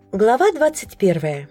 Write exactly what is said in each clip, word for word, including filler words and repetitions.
Глава двадцать первая.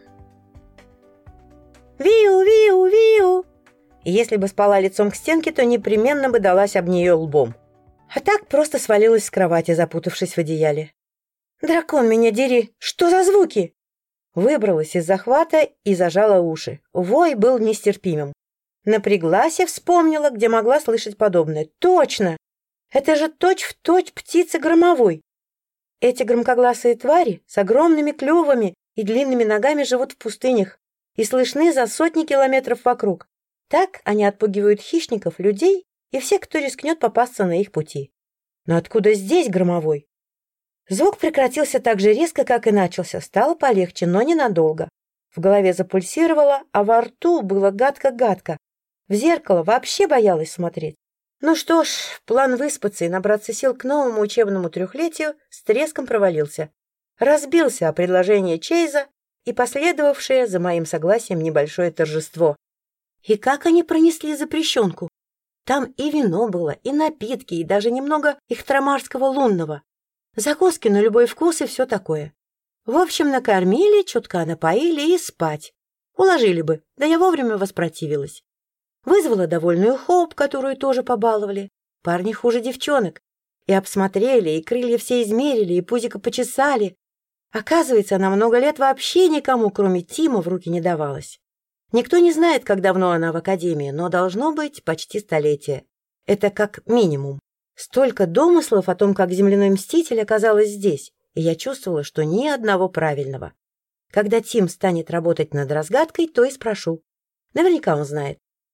Виу, виу, виу. Если бы спала лицом к стенке, то непременно бы далась об нее лбом. А так просто свалилась с кровати, запутавшись в одеяле. «Дракон, меня дери! Что за звуки?» Выбралась из захвата и зажала уши. Вой был нестерпимым. Напряглась и вспомнила, где могла слышать подобное. «Точно! Это же точь-в-точь птица громовой!» Эти громкогласые твари с огромными клювами и длинными ногами живут в пустынях и слышны за сотни километров вокруг. Так они отпугивают хищников, людей и всех, кто рискнет попасться на их пути. Но откуда здесь громовой? Звук прекратился так же резко, как и начался. Стало полегче, но ненадолго. В голове запульсировало, а во рту было гадко-гадко. В зеркало вообще боялась смотреть. Ну что ж, план выспаться и набраться сил к новому учебному трехлетию с треском провалился. Разбился о предложение Чейза и последовавшее за моим согласием небольшое торжество. И как они пронесли запрещенку? Там и вино было, и напитки, и даже немного ихтрамарского лунного. Закуски на любой вкус и все такое. В общем, накормили, чутка напоили и спать. Уложили бы, да я вовремя воспротивилась. Вызвала довольную Хоуп, которую тоже побаловали. Парни хуже девчонок. И обсмотрели, и крылья все измерили, и пузико почесали. Оказывается, она много лет вообще никому, кроме Тима, в руки не давалась. Никто не знает, как давно она в академии, но должно быть почти столетие. Это как минимум. Столько домыслов о том, как земляной мститель оказалась здесь, и я чувствовала, что ни одного правильного. Когда Тим станет работать над разгадкой, то и спрошу. Наверняка он знает.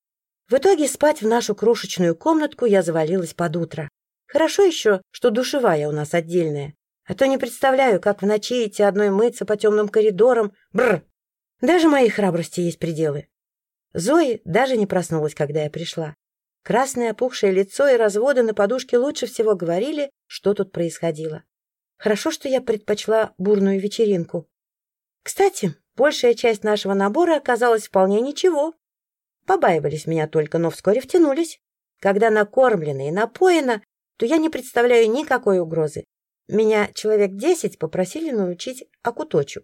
В итоге спать в нашу крошечную комнатку я завалилась под утро. Хорошо еще, что душевая у нас отдельная. А то не представляю, как в ночи идти одной мыться по темным коридорам. Бррр! Даже моей храбрости есть пределы. Зои даже не проснулась, когда я пришла. Красное опухшее лицо и разводы на подушке лучше всего говорили, что тут происходило. Хорошо, что я предпочла бурную вечеринку. Кстати, большая часть нашего набора оказалась вполне ничего. Побаивались меня только, но вскоре втянулись. Когда накормлена и напоена, то я не представляю никакой угрозы. Меня человек десять попросили научить акуточу.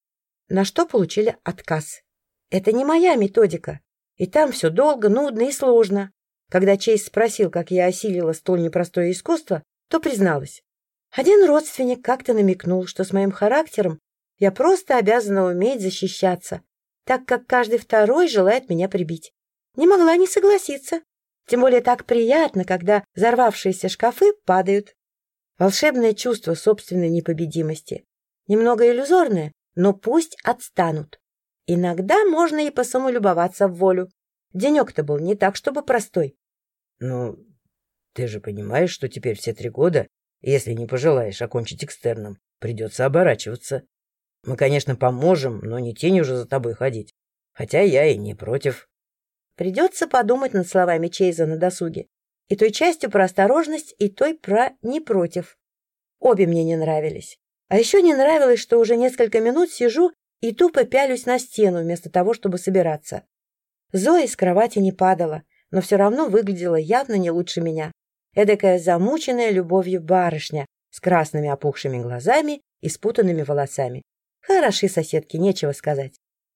На что получили отказ. Это не моя методика. И там все долго, нудно и сложно. Когда Чейз спросил, как я осилила столь непростое искусство, то призналась. Один родственник как-то намекнул, что с моим характером я просто обязана уметь защищаться, так как каждый второй желает меня прибить. Не могла не согласиться. Тем более так приятно, когда взорвавшиеся шкафы падают. Волшебное чувство собственной непобедимости. Немного иллюзорное, но пусть отстанут. Иногда можно и посамолюбоваться в волю. Денек-то был не так, чтобы простой. Ну, ты же понимаешь, что теперь все три года, если не пожелаешь окончить экстерном, придется оборачиваться. Мы, конечно, поможем, но не тенью же за тобой ходить. Хотя я и не против. Придется подумать над словами Чейза на досуге. И той частью про осторожность, и той про «не против». Обе мне не нравились. А еще не нравилось, что уже несколько минут сижу и тупо пялюсь на стену, вместо того, чтобы собираться. Зоя с кровати не падала, но все равно выглядела явно не лучше меня. Эдакая замученная любовью барышня с красными опухшими глазами и спутанными волосами. Хороши соседки, нечего сказать.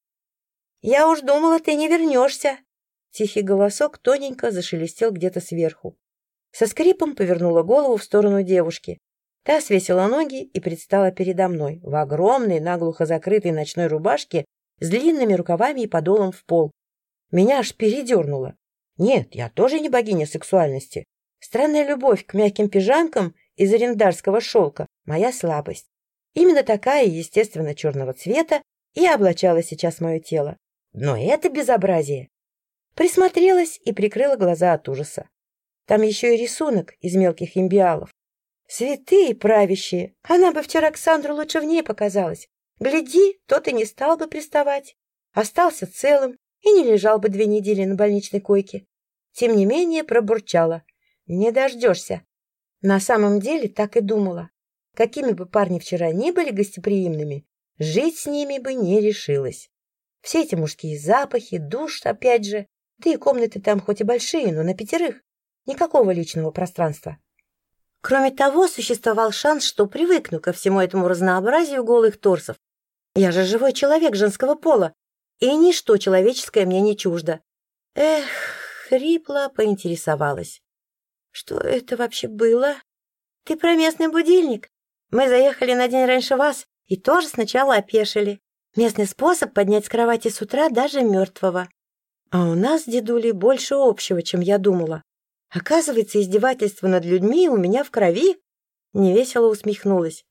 «Я уж думала, ты не вернешься!» Тихий голосок тоненько зашелестел где-то сверху. Со скрипом повернула голову в сторону девушки. Та свесила ноги и предстала передо мной в огромной, наглухо закрытой ночной рубашке с длинными рукавами и подолом в пол. Меня аж передернуло. Нет, я тоже не богиня сексуальности. Странная любовь к мягким пижамкам из арендарского шелка — моя слабость. Именно такая, естественно, черного цвета и облачала сейчас мое тело. Но это безобразие. Присмотрелась и прикрыла глаза от ужаса. Там еще и рисунок из мелких имбиалов. Святые правящие, она бы вчера Ксандру лучше в ней показалась. Гляди, тот и не стал бы приставать. Остался целым и не лежал бы две недели на больничной койке. Тем не менее пробурчала. Не дождешься. На самом деле так и думала. Какими бы парни вчера ни были гостеприимными, жить с ними бы не решилась. Все эти мужские запахи, душ опять же, да и комнаты там хоть и большие, но на пятерых. Никакого личного пространства. Кроме того, существовал шанс, что привыкну ко всему этому разнообразию голых торсов. Я же живой человек женского пола, и ничто человеческое мне не чуждо. Эх, хрипло поинтересовалась. Что это вообще было? Ты про местный будильник? Мы заехали на день раньше вас и тоже сначала опешили. Местный способ поднять с кровати с утра даже мертвого. А у нас с дедулей больше общего, чем я думала. Оказывается, издевательство над людьми у меня в крови. Невесело усмехнулась.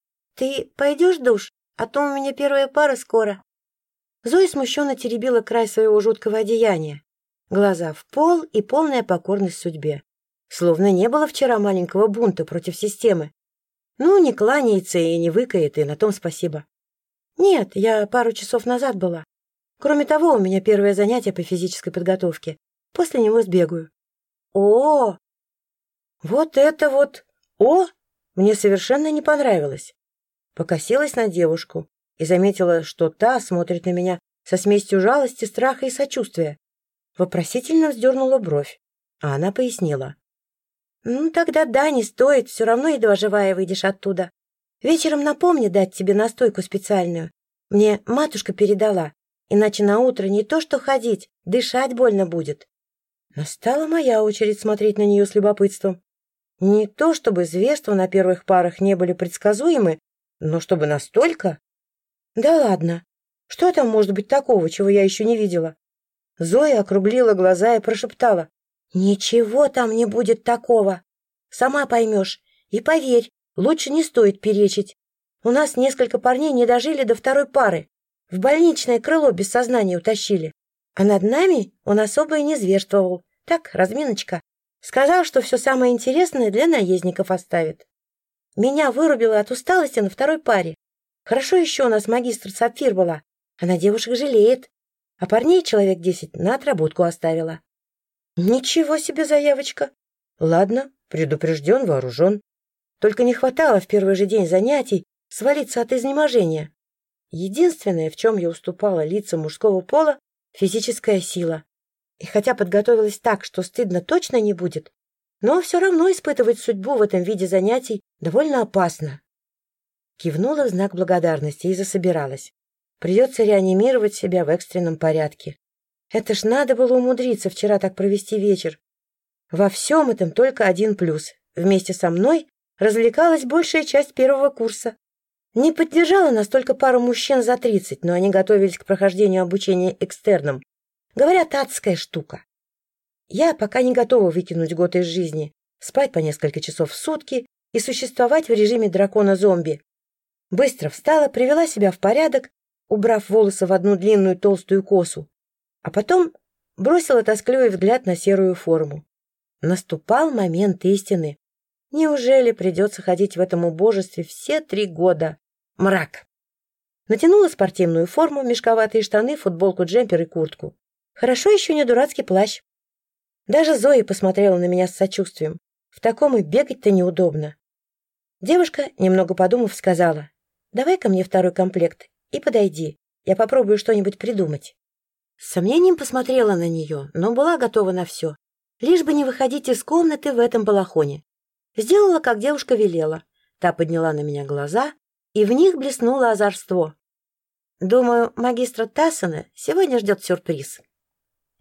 Ты пойдешь в душ? А то у меня первая пара скоро. Зоя смущенно теребила край своего жуткого одеяния. Глаза в пол и полная покорность судьбе. Словно не было вчера маленького бунта против системы. Ну, не кланяется и не выкает, и на том спасибо. Нет, я пару часов назад была. Кроме того, у меня первое занятие по физической подготовке. После него сбегаю. О! Вот это вот «о» мне совершенно не понравилось. Покосилась на девушку и заметила, что та смотрит на меня со смесью жалости, страха и сочувствия. Вопросительно вздернула бровь, а она пояснила. «Ну, тогда да, не стоит, все равно едва живая выйдешь оттуда. Вечером напомни дать тебе настойку специальную. Мне матушка передала, иначе на утро не то что ходить, дышать больно будет». Настала моя очередь смотреть на нее с любопытством. Не то чтобы зверства на первых парах не были предсказуемы, но чтобы настолько? Да ладно, что там может быть такого, чего я еще не видела? Зоя округлила глаза и прошептала. Ничего там не будет такого. Сама поймешь. И поверь, лучше не стоит перечить. У нас несколько парней не дожили до второй пары. В больничное крыло без сознания утащили. А над нами он особо и не зверствовал. Так, разминочка. Сказал, что все самое интересное для наездников оставит. Меня вырубило от усталости на второй паре. Хорошо еще у нас магистр Сапфир была. Она девушек жалеет. А парней человек десять на отработку оставила. Ничего себе заявочка. Ладно, предупрежден, вооружен. Только не хватало в первый же день занятий свалиться от изнеможения. Единственное, в чем я уступала лицам мужского пола, физическая сила. И хотя подготовилась так, что стыдно точно не будет, но все равно испытывать судьбу в этом виде занятий довольно опасно. Кивнула в знак благодарности и засобиралась. Придется реанимировать себя в экстренном порядке. Это ж надо было умудриться вчера так провести вечер. Во всем этом только один плюс. Вместе со мной развлекалась большая часть первого курса. Не поддержала настолько пару мужчин за тридцать, но они готовились к прохождению обучения экстерном. Говорят, адская штука. Я пока не готова выкинуть год из жизни, спать по несколько часов в сутки и существовать в режиме дракона-зомби. Быстро встала, привела себя в порядок, убрав волосы в одну длинную толстую косу, а потом бросила тоскливый взгляд на серую форму. Наступал момент истины. Неужели придется ходить в этом убожестве все три года? Мрак. Натянула спортивную форму, мешковатые штаны, футболку, джемпер и куртку. Хорошо еще не дурацкий плащ. Даже Зоя посмотрела на меня с сочувствием. В таком и бегать-то неудобно. Девушка, немного подумав, сказала: «Давай ко мне второй комплект и подойди. Я попробую что-нибудь придумать». С сомнением посмотрела на нее, но была готова на все. Лишь бы не выходить из комнаты в этом балахоне. Сделала, как девушка велела. Та подняла на меня глаза, и в них блеснуло озорство. Думаю, магистра Тассена сегодня ждет сюрприз.